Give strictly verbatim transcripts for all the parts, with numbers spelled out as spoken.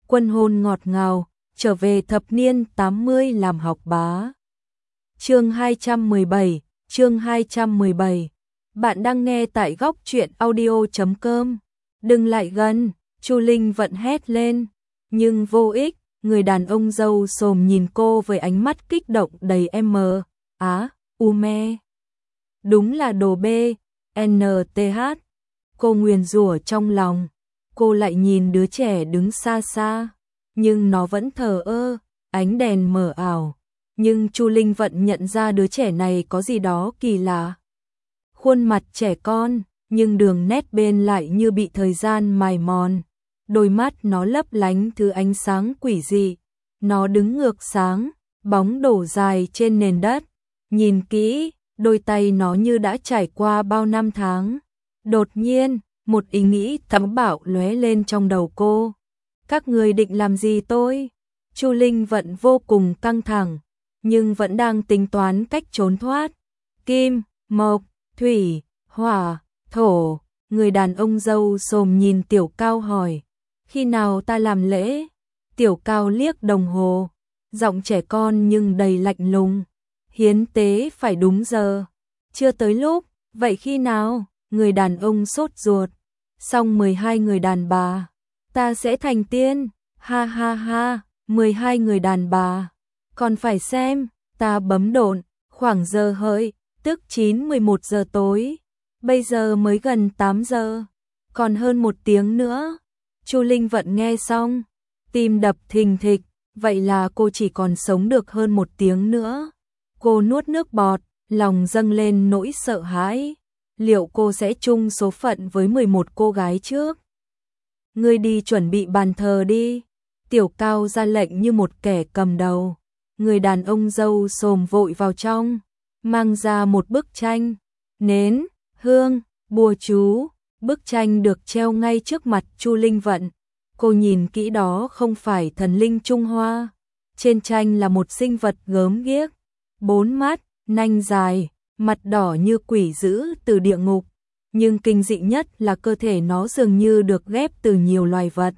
Quân hôn ngọt ngào, trở về thập niên tám mươi làm học bá. Chương hai trăm mười bảy, chương hai trăm mười bảy. Bạn đang nghe tại góc truyện audio chấm com. Đừng lại gần, Chu Linh Vận hét lên, nhưng vô ích, người đàn ông râu xồm nhìn cô với ánh mắt kích động đầy em á, u me. Đúng là đồ bê, en tê hát. Cô nguyền rủa trong lòng, cô lại nhìn đứa trẻ đứng xa xa, nhưng nó vẫn thờ ơ, ánh đèn mờ ảo. Nhưng Chu Linh Vận nhận ra đứa trẻ này có gì đó kỳ lạ. Khuôn mặt trẻ con, nhưng đường nét bên lại như bị thời gian mài mòn. Đôi mắt nó lấp lánh thứ ánh sáng quỷ dị. Nó đứng ngược sáng, bóng đổ dài trên nền đất. Nhìn kỹ, đôi tay nó như đã trải qua bao năm tháng. Đột nhiên, một ý nghĩ táo bạo lóe lên trong đầu cô. Các người định làm gì tôi? Chu Linh Vận vô cùng căng thẳng, nhưng vẫn đang tính toán cách trốn thoát. Kim, mộc, thủy, hỏa, thổ. Người đàn ông râu xồm nhìn Tiểu Cao hỏi, khi nào ta làm lễ? Tiểu Cao liếc đồng hồ, giọng trẻ con nhưng đầy lạnh lùng. Hiến tế phải đúng giờ. Chưa tới lúc, vậy khi nào? Người đàn ông sốt ruột. Xong mười hai người đàn bà, ta sẽ thành tiên. Ha ha ha, mười hai người đàn bà. Còn phải xem, ta bấm độn, khoảng giờ hợi, tức chín mười một giờ tối. Bây giờ mới gần tám giờ, còn hơn một tiếng nữa. Chu Linh Vận nghe xong, tim đập thình thịch, vậy là cô chỉ còn sống được hơn một tiếng nữa. Cô nuốt nước bọt, lòng dâng lên nỗi sợ hãi. Liệu cô sẽ chung số phận với mười một cô gái trước? Ngươi đi chuẩn bị bàn thờ đi. Tiểu Cao ra lệnh như một kẻ cầm đầu. Người đàn ông râu xồm vội vào trong, mang ra một bức tranh, nến, hương, bùa chú. Bức tranh được treo ngay trước mặt Chu Linh Vận. Cô nhìn kỹ, đó không phải thần linh Trung Hoa. Trên tranh là một sinh vật gớm ghiếc, bốn mắt, nanh dài, mặt đỏ như quỷ dữ từ địa ngục. Nhưng kinh dị nhất là cơ thể nó dường như được ghép từ nhiều loài vật.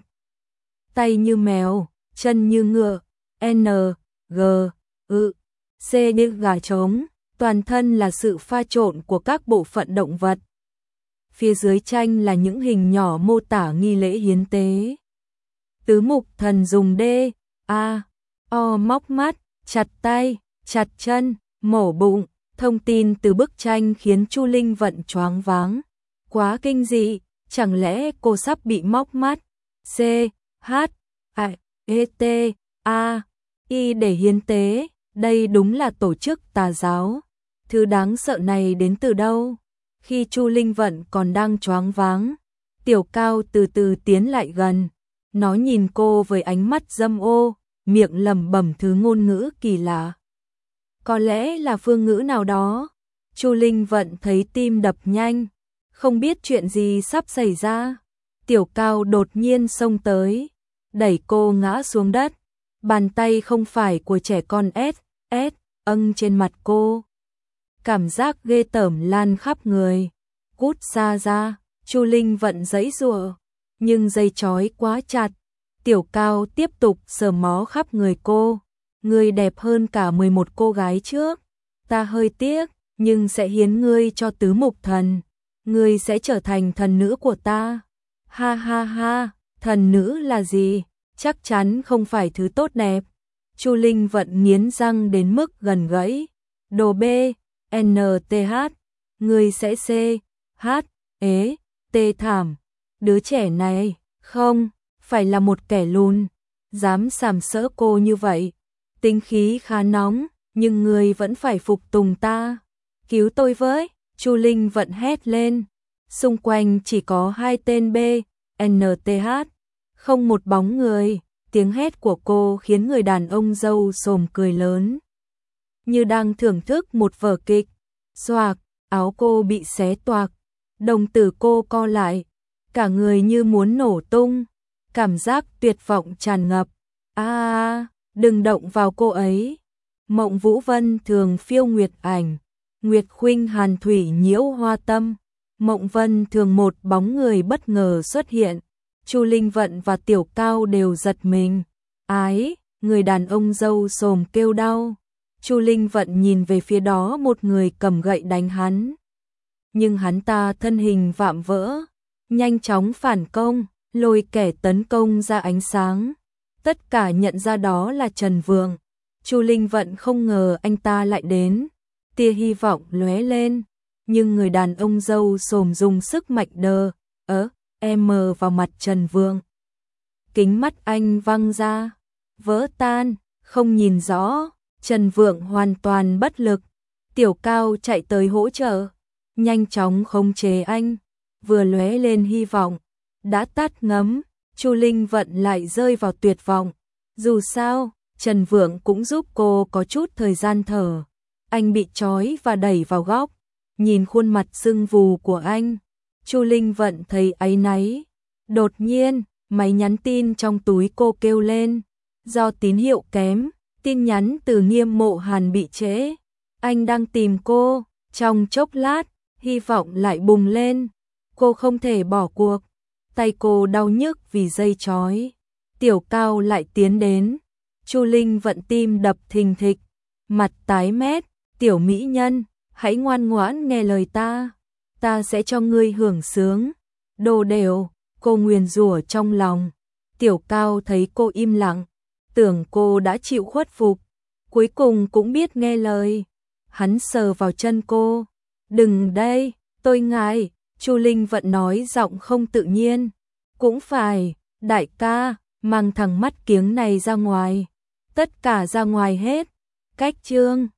Tay như mèo, chân như ngựa, N, G, ự, C như gà trống, toàn thân là sự pha trộn của các bộ phận động vật. Phía dưới tranh là những hình nhỏ mô tả nghi lễ hiến tế. Tứ mục thần dùng D, A, O móc mắt, chặt tay, chặt chân, mổ bụng. Thông tin từ bức tranh khiến Chu Linh Vận choáng váng. Quá kinh dị, chẳng lẽ cô sắp bị móc mắt? C, H, A, E, T, A, I để hiến tế, đây đúng là tổ chức tà giáo. Thứ đáng sợ này đến từ đâu? Khi Chu Linh Vận còn đang choáng váng, Tiểu Cao từ từ tiến lại gần. Nó nhìn cô với ánh mắt dâm ô, miệng lẩm bẩm thứ ngôn ngữ kỳ lạ. Có lẽ là phương ngữ nào đó. Chu Linh Vận thấy tim đập nhanh, không biết chuyện gì sắp xảy ra. Tiểu Cao đột nhiên xông tới, đẩy cô ngã xuống đất. Bàn tay không phải của trẻ con S, S, âng trên mặt cô. Cảm giác ghê tởm lan khắp người. Cút xa ra, Chu Linh Vận giãy giụa, nhưng dây trói quá chặt. Tiểu Cao tiếp tục sờ mó khắp người cô. Ngươi đẹp hơn cả mười một cô gái trước. Ta hơi tiếc, nhưng sẽ hiến ngươi cho tứ mục thần. Ngươi sẽ trở thành thần nữ của ta. Ha ha ha, thần nữ là gì? Chắc chắn không phải thứ tốt đẹp. Chu Linh Vận nghiến răng đến mức gần gãy. Đồ bê, en tê hát. Ngươi sẽ C, H, ế, T thảm. Đứa trẻ này, không, phải là một kẻ lùn. Dám sàm sỡ cô như vậy. Tính khí khá nóng, nhưng người vẫn phải phục tùng ta. Cứu tôi với, Chu Linh Vận hét lên. Xung quanh chỉ có hai tên B, en tê hát, không một bóng người. Tiếng hét của cô khiến người đàn ông râu xồm cười lớn, như đang thưởng thức một vở kịch. Xoạc, áo cô bị xé toạc, đồng tử cô co lại, cả người như muốn nổ tung. Cảm giác tuyệt vọng tràn ngập. A à, đừng động vào cô ấy. Mộng Vũ Vân thường phiêu nguyệt ảnh, Nguyệt Khuynh hàn thủy nhiễu hoa tâm. Mộng Vân thường một bóng người bất ngờ xuất hiện, Chu Linh Vận và Tiểu Cao đều giật mình. Ái, người đàn ông râu xồm kêu đau. Chu Linh Vận nhìn về phía đó một người cầm gậy đánh hắn. Nhưng hắn ta thân hình vạm vỡ, nhanh chóng phản công, lôi kẻ tấn công ra ánh sáng. Tất cả nhận ra đó là Trần Vượng. Chu Linh Vận không ngờ anh ta lại đến. Tia hy vọng lóe lên, nhưng người đàn ông râu xồm dùng sức mạnh đờ, ớ, em vào mặt Trần Vượng. Kính mắt anh văng ra, vỡ tan, không nhìn rõ. Trần Vượng hoàn toàn bất lực. Tiểu Cao chạy tới hỗ trợ, nhanh chóng khống chế anh, vừa lóe lên hy vọng, đã tắt ngấm. Chu Linh Vận lại rơi vào tuyệt vọng. Dù sao, Trần Vượng cũng giúp cô có chút thời gian thở. Anh bị trói và đẩy vào góc, nhìn khuôn mặt sưng vù của anh, Chu Linh Vận thấy áy náy. Đột nhiên, máy nhắn tin trong túi cô kêu lên, do tín hiệu kém, tin nhắn từ Nghiêm Mộ Hàn bị trễ. Anh đang tìm cô. Trong chốc lát, hy vọng lại bùng lên. Cô không thể bỏ cuộc. Tay cô đau nhức vì dây trói. Tiểu Cao lại tiến đến. Chu Linh Vận tim đập thình thịch, mặt tái mét. Tiểu mỹ nhân, hãy ngoan ngoãn nghe lời ta. Ta sẽ cho ngươi hưởng sướng. Đồ đều, cô nguyền rủa trong lòng. Tiểu Cao thấy cô im lặng, tưởng cô đã chịu khuất phục, cuối cùng cũng biết nghe lời. Hắn sờ vào chân cô. Đừng đây, tôi ngại. Chu Linh Vận nói giọng không tự nhiên. Cũng phải, đại ca, mang thằng mắt kiếng này ra ngoài. Tất cả ra ngoài hết. Cách chương